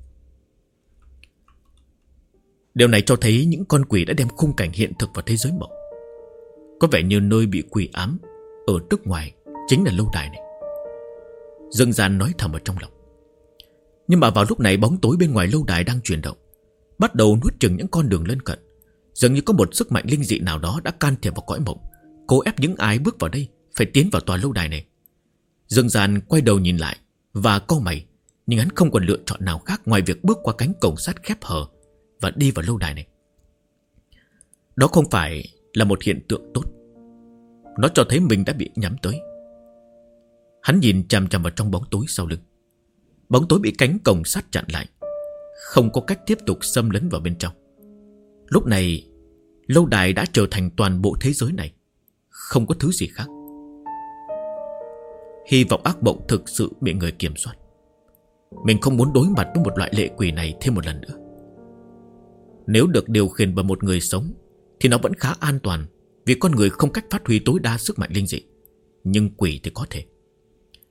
Điều này cho thấy những con quỷ đã đem khung cảnh hiện thực vào thế giới mộng. Có vẻ như nơi bị quỷ ám ở nước ngoài chính là lâu đài này. Dương Gian nói thầm ở trong lòng. Nhưng mà vào lúc này bóng tối bên ngoài lâu đài đang chuyển động, bắt đầu nuốt chửng những con đường lân cận. Dường như có một sức mạnh linh dị nào đó đã can thiệp vào cõi mộng, cố ép những ai bước vào đây phải tiến vào tòa lâu đài này. Dương Gian quay đầu nhìn lại và cau mày, nhưng hắn không còn lựa chọn nào khác ngoài việc bước qua cánh cổng sắt khép hờ và đi vào lâu đài này. Đó không phải là một hiện tượng tốt. Nó cho thấy mình đã bị nhắm tới. Hắn nhìn chằm chằm vào trong bóng tối sau lưng. Bóng tối bị cánh cổng sắt chặn lại, không có cách tiếp tục xâm lấn vào bên trong. Lúc này, lâu đài đã trở thành toàn bộ thế giới này, không có thứ gì khác. Hy vọng ác mộng thực sự bị người kiểm soát. Mình không muốn đối mặt với một loại lệ quỷ này thêm một lần nữa. Nếu được điều khiển bởi một người sống thì nó vẫn khá an toàn, vì con người không cách phát huy tối đa sức mạnh linh dị, nhưng quỷ thì có thể.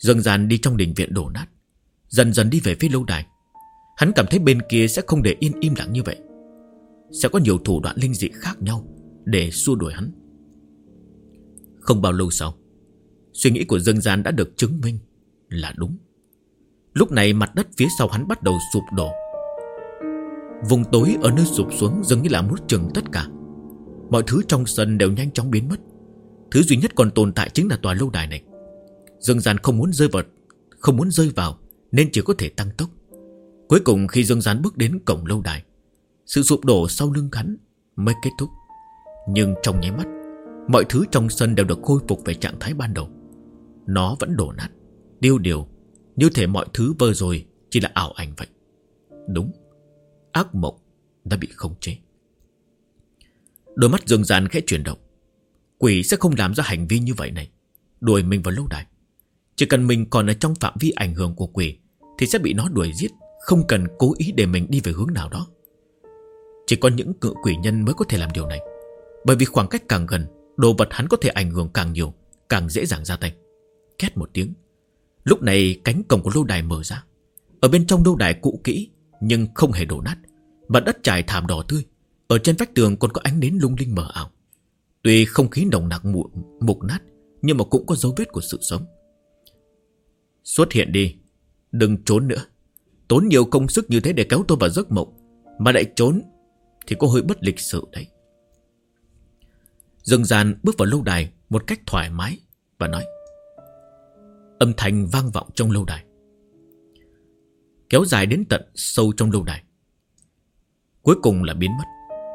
Dương Gian đi trong đình viện đổ nát, dần dần đi về phía lâu đài. Hắn cảm thấy bên kia sẽ không để im lặng như vậy, sẽ có nhiều thủ đoạn linh dị khác nhau để xua đuổi hắn. Không bao lâu sau, suy nghĩ của Dương Gian đã được chứng minh là đúng. Lúc này mặt đất phía sau hắn bắt đầu sụp đổ. Vùng tối ở nơi sụp xuống dường như là nuốt chửng tất cả. Mọi thứ trong sân đều nhanh chóng biến mất. Thứ duy nhất còn tồn tại chính là tòa lâu đài này. Dương Gian không muốn rơi vào nên chỉ có thể tăng tốc. Cuối cùng khi Dương Gian bước đến cổng lâu đài, sự sụp đổ sau lưng hắn mới kết thúc. Nhưng trong nháy mắt, mọi thứ trong sân đều được khôi phục về trạng thái ban đầu. Nó vẫn đổ nát, điêu điều, như thể mọi thứ vừa rồi chỉ là ảo ảnh vậy. Đúng, ác mộng đã bị khống chế. Đôi mắt Dương Gian khẽ chuyển động. Quỷ sẽ không làm ra hành vi như vậy này, đuổi mình vào lâu đài. Chỉ cần mình còn ở trong phạm vi ảnh hưởng của quỷ thì sẽ bị nó đuổi giết, không cần cố ý để mình đi về hướng nào đó. Chỉ có những cự quỷ nhân mới có thể làm điều này, bởi vì khoảng cách càng gần, đồ vật hắn có thể ảnh hưởng càng nhiều, càng dễ dàng ra tay. Két một tiếng, lúc này cánh cổng của lâu đài mở ra. Ở bên trong lâu đài cũ kỹ nhưng không hề đổ nát, mặt đất trải thảm đỏ tươi. Ở trên vách tường còn có ánh nến lung linh mờ ảo. Tuy không khí nồng nặc mục nát, nhưng mà cũng có dấu vết của sự sống. Xuất hiện đi, đừng trốn nữa. Tốn nhiều công sức như thế để kéo tôi vào giấc mộng mà lại trốn thì có hơi bất lịch sự đấy. Dương Gian bước vào lâu đài một cách thoải mái và nói. Âm thanh vang vọng trong lâu đài, kéo dài đến tận sâu trong lâu đài, cuối cùng là biến mất.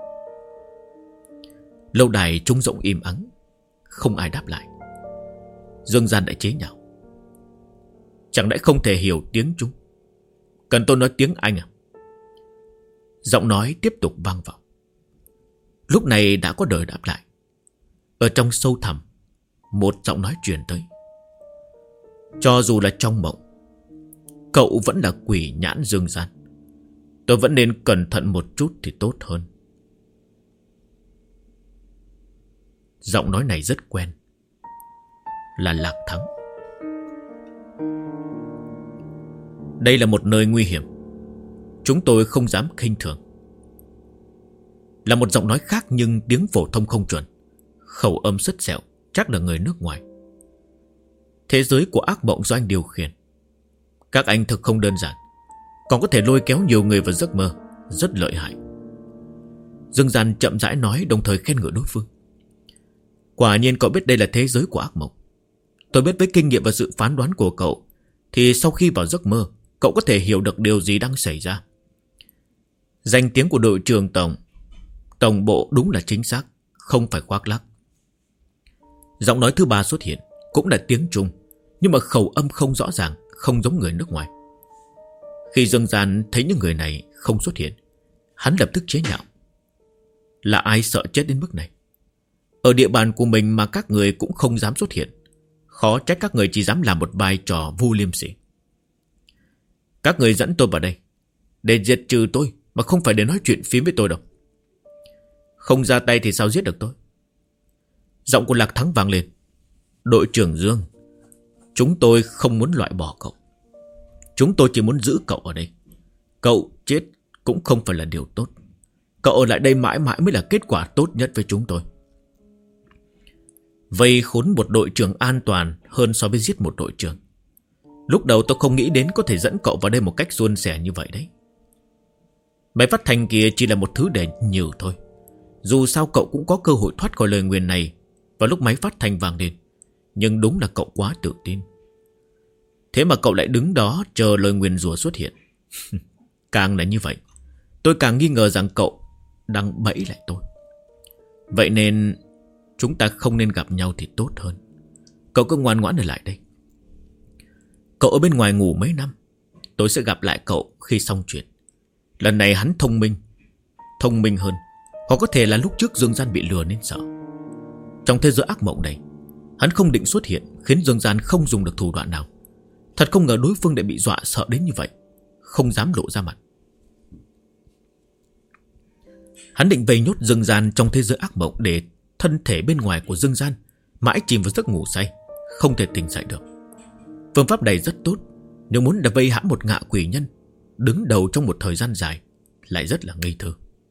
Lâu đài trống rỗng im ắng, không ai đáp lại. Dương Gian đã chế nhạo. Chẳng lẽ không thể hiểu tiếng Trung? Cần tôi nói tiếng Anh à? Giọng nói tiếp tục vang vọng. Lúc này đã có đời đáp lại. Ở trong sâu thẳm, một giọng nói truyền tới. Cho dù là trong mộng, cậu vẫn là quỷ nhãn Dương Gian. Tôi vẫn nên cẩn thận một chút thì tốt hơn. Giọng nói này rất quen, là Lạc Thắng. Đây là một nơi nguy hiểm, chúng tôi không dám khinh thường. Là một giọng nói khác nhưng tiếng phổ thông không chuẩn, khẩu âm sứt sẹo, chắc là người nước ngoài. Thế giới của ác mộng do anh điều khiển. Các anh thực không đơn giản, còn có thể lôi kéo nhiều người vào giấc mơ, rất lợi hại. Dương Gian chậm rãi nói, đồng thời khen ngợi đối phương. Quả nhiên cậu biết đây là thế giới của ác mộng. Tôi biết với kinh nghiệm và sự phán đoán của cậu thì sau khi vào giấc mơ, cậu có thể hiểu được điều gì đang xảy ra. Danh tiếng của đội trưởng tổng bộ đúng là chính xác, không phải khoác lác. Giọng nói thứ ba xuất hiện, cũng là tiếng Trung, nhưng mà khẩu âm không rõ ràng, không giống người nước ngoài. Khi Dương Gian thấy những người này không xuất hiện, hắn lập tức chế nhạo. Là ai sợ chết đến mức này? Ở địa bàn của mình mà các người cũng không dám xuất hiện, khó trách các người chỉ dám làm một vai trò vô liêm sỉ. Các người dẫn tôi vào đây để diệt trừ tôi, mà không phải để nói chuyện phím với tôi đâu. Không ra tay thì sao giết được tôi? Giọng của Lạc Thắng vang lên. Đội trưởng Dương, chúng tôi không muốn loại bỏ cậu. Chúng tôi chỉ muốn giữ cậu ở đây. Cậu chết cũng không phải là điều tốt. Cậu ở lại đây mãi mãi mới là kết quả tốt nhất với chúng tôi. Vây khốn một đội trưởng an toàn hơn so với giết một đội trưởng. Lúc đầu tôi không nghĩ đến có thể dẫn cậu vào đây một cách suôn sẻ như vậy đấy. Máy phát thanh kia chỉ là một thứ để nhử thôi. Dù sao cậu cũng có cơ hội thoát khỏi lời nguyền này vào lúc máy phát thanh vang lên. Nhưng đúng là cậu quá tự tin. Thế mà cậu lại đứng đó chờ lời nguyền rủa xuất hiện. Càng là như vậy, tôi càng nghi ngờ rằng cậu đang bẫy lại tôi. Vậy nên chúng ta không nên gặp nhau thì tốt hơn. Cậu cứ ngoan ngoãn ở lại đây. Cậu ở bên ngoài ngủ mấy năm, tôi sẽ gặp lại cậu khi xong chuyện. Lần này hắn thông minh hơn. Hoặc có thể là lúc trước Dương Gian bị lừa nên sợ. Trong thế giới ác mộng này, hắn không định xuất hiện, khiến Dương Gian không dùng được thủ đoạn nào. Thật không ngờ đối phương lại bị dọa sợ đến như vậy, không dám lộ ra mặt. Hắn định vây nhốt Dương Gian trong thế giới ác mộng, để thân thể bên ngoài của Dương Gian mãi chìm vào giấc ngủ say, không thể tỉnh dậy được. Phương pháp này rất tốt, nhưng muốn vây hãm một ngạ quỷ nhân đứng đầu trong một thời gian dài lại rất là ngây thơ.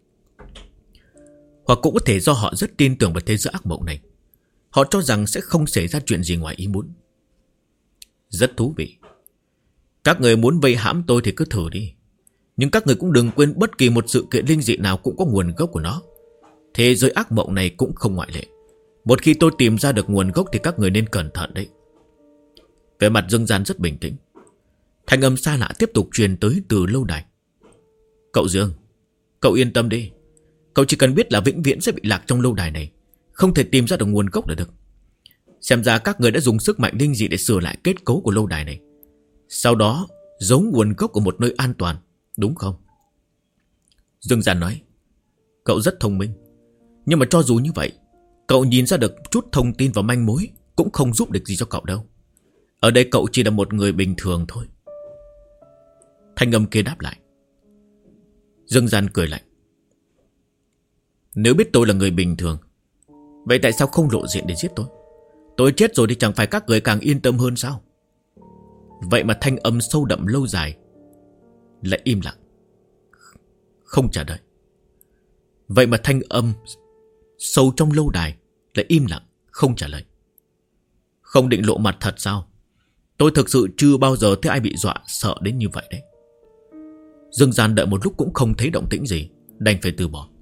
Hoặc cũng có thể do họ rất tin tưởng vào thế giới ác mộng này. Họ cho rằng sẽ không xảy ra chuyện gì ngoài ý muốn. Rất thú vị. Các người muốn vây hãm tôi thì cứ thử đi. Nhưng các người cũng đừng quên bất kỳ một sự kiện linh dị nào cũng có nguồn gốc của nó. Thế giới ác mộng này cũng không ngoại lệ. Một khi tôi tìm ra được nguồn gốc thì các người nên cẩn thận đấy. Vẻ mặt Dương Gian rất bình tĩnh. Thanh âm xa lạ tiếp tục truyền tới từ lâu đài. Cậu Dương, cậu yên tâm đi. Cậu chỉ cần biết là vĩnh viễn sẽ bị lạc trong lâu đài này, không thể tìm ra được nguồn gốc là được. Xem ra các người đã dùng sức mạnh linh dị để sửa lại kết cấu của lâu đài này, sau đó giấu nguồn gốc của một nơi an toàn, đúng không? Dương Gian nói. Cậu rất thông minh. Nhưng mà cho dù như vậy, cậu nhìn ra được chút thông tin và manh mối cũng không giúp được gì cho cậu đâu. Ở đây cậu chỉ là một người bình thường thôi. Thanh âm kia đáp lại. Dương Gian cười lạnh. Nếu biết tôi là người bình thường, vậy tại sao không lộ diện để giết tôi? Tôi chết rồi thì chẳng phải các người càng yên tâm hơn sao? Vậy mà thanh âm sâu đậm lâu dài lại im lặng, không trả lời. Vậy mà thanh âm sâu trong lâu đài lại im lặng, không trả lời. Không định lộ mặt thật sao? Tôi thực sự chưa bao giờ thấy ai bị dọa sợ đến như vậy đấy. Dương Gian đợi một lúc cũng không thấy động tĩnh gì, đành phải từ bỏ.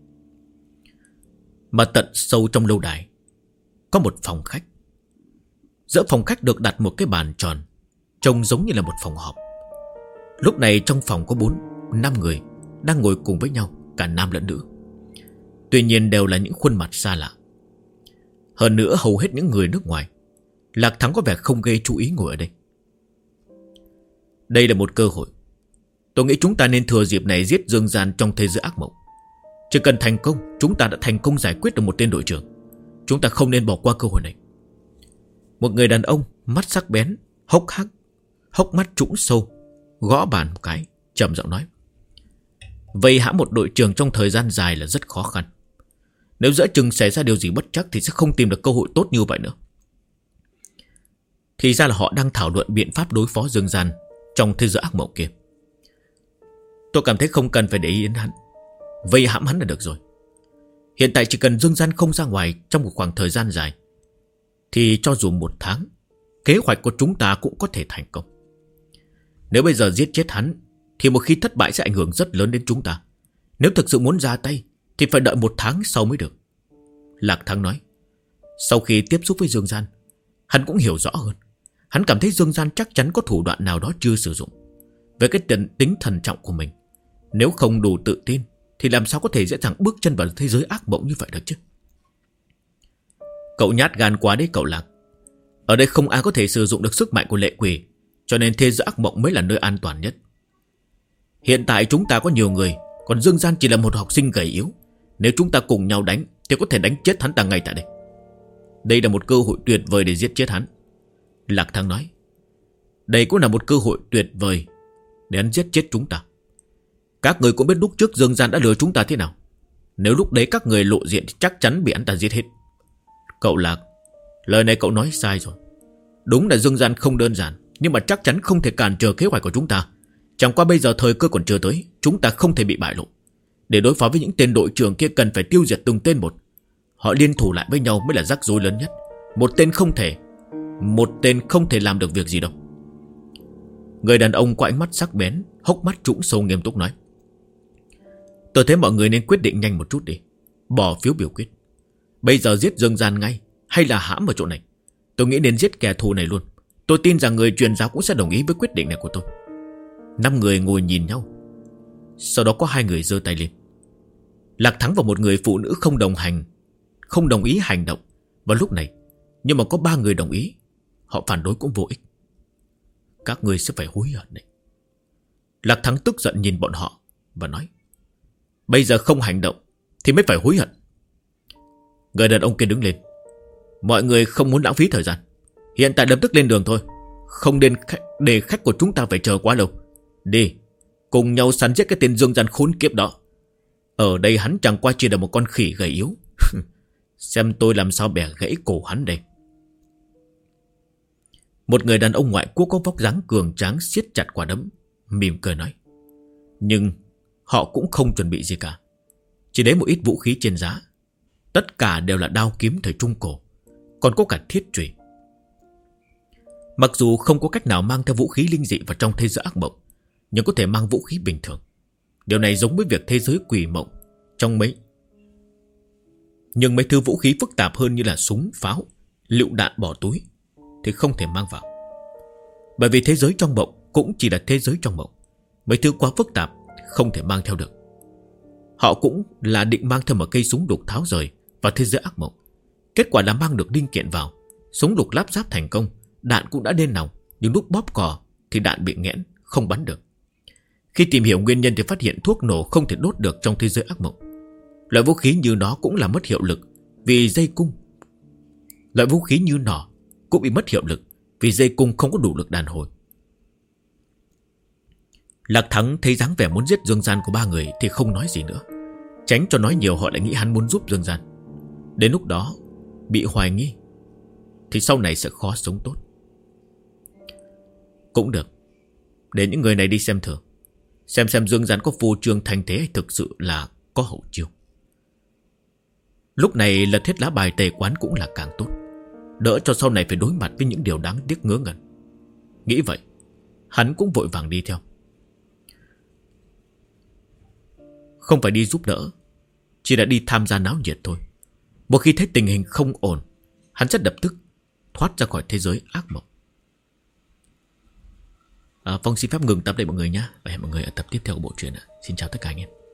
Mà tận sâu trong lâu đài có một phòng khách. Giữa phòng khách được đặt một cái bàn tròn, trông giống như là một phòng họp. Lúc này trong phòng có 4-5 người đang ngồi cùng với nhau, cả nam lẫn nữ. Tuy nhiên đều là những khuôn mặt xa lạ. Hơn nữa hầu hết những người nước ngoài. Lạc Thắng có vẻ không gây chú ý ngồi ở đây. Đây là một cơ hội. Tôi nghĩ chúng ta nên thừa dịp này giết Dương Gian trong thế giới ác mộng. Chỉ cần thành công, chúng ta đã thành công giải quyết được một tên đội trưởng. Chúng ta không nên bỏ qua cơ hội này. Một người đàn ông mắt sắc bén, hốc mắt trũng sâu, gõ bàn một cái, trầm giọng nói. Vây hãm một đội trưởng trong thời gian dài là rất khó khăn. Nếu giữa chừng xảy ra điều gì bất trắc thì sẽ không tìm được cơ hội tốt như vậy nữa. Thì ra là họ đang thảo luận biện pháp đối phó Dương Gian trong thế giới ác mộng kia. Tôi cảm thấy không cần phải để ý đến hắn. Vây hãm hắn là được rồi. Hiện tại chỉ cần Dương Gian không ra ngoài trong một khoảng thời gian dài, thì cho dù 1 tháng, kế hoạch của chúng ta cũng có thể thành công. Nếu bây giờ giết chết hắn, thì một khi thất bại sẽ ảnh hưởng rất lớn đến chúng ta. Nếu thực sự muốn ra tay thì phải đợi 1 tháng sau mới được. Lạc Thắng nói. Sau khi tiếp xúc với Dương Gian, hắn cũng hiểu rõ hơn. Hắn cảm thấy Dương Gian chắc chắn có thủ đoạn nào đó chưa sử dụng. Về cái tính thần trọng của mình, nếu không đủ tự tin thì làm sao có thể dễ dàng bước chân vào thế giới ác mộng như vậy được chứ? Cậu nhát gan quá đấy cậu Lạc. Ở đây không ai có thể sử dụng được sức mạnh của lệ quỷ, cho nên thế giới ác mộng mới là nơi an toàn nhất. Hiện tại chúng ta có nhiều người, còn Dương Gian chỉ là một học sinh gầy yếu. Nếu chúng ta cùng nhau đánh thì có thể đánh chết hắn ta ngay tại đây. Đây là một cơ hội tuyệt vời để giết chết hắn. Lạc Thắng nói. Đây cũng là một cơ hội tuyệt vời để hắn giết chết chúng ta. Các người cũng biết lúc trước Dương Gian đã lừa chúng ta thế nào. Nếu lúc đấy các người lộ diện thì chắc chắn bị hắn ta giết hết. Cậu Lạc, lời này cậu nói sai rồi. Đúng là Dương Gian không đơn giản, nhưng mà chắc chắn không thể cản trở kế hoạch của chúng ta. Chẳng qua bây giờ thời cơ còn chưa tới, chúng ta không thể bị bại lộ. Để đối phó với những tên đội trưởng kia cần phải tiêu diệt từng tên một. Họ liên thủ lại với nhau mới là rắc rối lớn nhất. Một tên không thể làm được việc gì đâu. Người đàn ông có ánh mắt sắc bén, hốc mắt trũng sâu nghiêm túc nói. Tôi thấy mọi người nên quyết định nhanh một chút đi. Bỏ phiếu biểu quyết. Bây giờ giết Dương Gian ngay hay là hãm ở chỗ này? Tôi nghĩ nên giết kẻ thù này luôn. Tôi tin rằng người truyền giáo cũng sẽ đồng ý với quyết định này của tôi. 5 người ngồi nhìn nhau. Sau đó có 2 người giơ tay lên. Lạc Thắng và một người phụ nữ không đồng ý hành động vào lúc này. Nhưng mà có 3 người đồng ý. Họ phản đối cũng vô ích. Các người sẽ phải hối hận đấy. Lạc Thắng tức giận nhìn bọn họ và nói. Bây giờ không hành động thì mới phải hối hận. Người đàn ông kia đứng lên. Mọi người không muốn lãng phí thời gian. Hiện tại lập tức lên đường thôi. Không nên để khách của chúng ta phải chờ quá lâu. Đi, cùng nhau săn giết cái tên Dương Gian khốn kiếp đó. Ở đây hắn chẳng qua chỉ là một con khỉ gầy yếu. Xem tôi làm sao bẻ gãy cổ hắn đây. Một người đàn ông ngoại quốc có vóc dáng cường tráng siết chặt quả đấm, mỉm cười nói. Nhưng họ cũng không chuẩn bị gì cả. Chỉ lấy một ít vũ khí trên giá. Tất cả đều là đao kiếm thời Trung Cổ, còn có cả thiết chùy. Mặc dù không có cách nào mang theo vũ khí linh dị vào trong thế giới ác mộng, nhưng có thể mang vũ khí bình thường. Điều này giống với việc thế giới quỷ mộng trong nhưng mấy thứ vũ khí phức tạp hơn như là súng, pháo, lựu đạn bỏ túi thì không thể mang vào. Bởi vì thế giới trong mộng cũng chỉ là thế giới trong mộng. Mấy thứ quá phức tạp không thể mang theo được. Họ cũng là định mang theo một cây súng đục tháo rời vào thế giới ác mộng. Kết quả là mang được linh kiện vào, súng đục lắp ráp thành công, đạn cũng đã lên nòng, nhưng lúc bóp cò thì đạn bị nghẽn, không bắn được. Khi tìm hiểu nguyên nhân thì phát hiện thuốc nổ không thể đốt được trong thế giới ác mộng. Loại vũ khí như nó cũng là mất hiệu lực vì dây cung. Loại vũ khí như nỏ cũng bị mất hiệu lực vì dây cung không có đủ lực đàn hồi. Lạc Thắng thấy dáng vẻ muốn giết Dương Gian của ba người thì không nói gì nữa, tránh cho nói nhiều họ lại nghĩ hắn muốn giúp Dương Gian. Đến lúc đó bị hoài nghi thì sau này sẽ khó sống tốt. Cũng được, để những người này đi xem thử, xem Dương Gian có phô trương thành thế hay thực sự là có hậu chiêu. Lúc này lật hết lá bài tề quán cũng là càng tốt, đỡ cho sau này phải đối mặt với những điều đáng tiếc ngớ ngẩn. Nghĩ vậy, hắn cũng vội vàng đi theo. Không phải đi giúp đỡ, chỉ là đi tham gia náo nhiệt thôi. Một khi thấy tình hình không ổn, hắn sẽ lập tức thoát ra khỏi thế giới ác mộng. Phong xin phép ngừng tập đây mọi người nhé, và hẹn mọi người ở tập tiếp theo của bộ truyện. Xin chào tất cả anh em.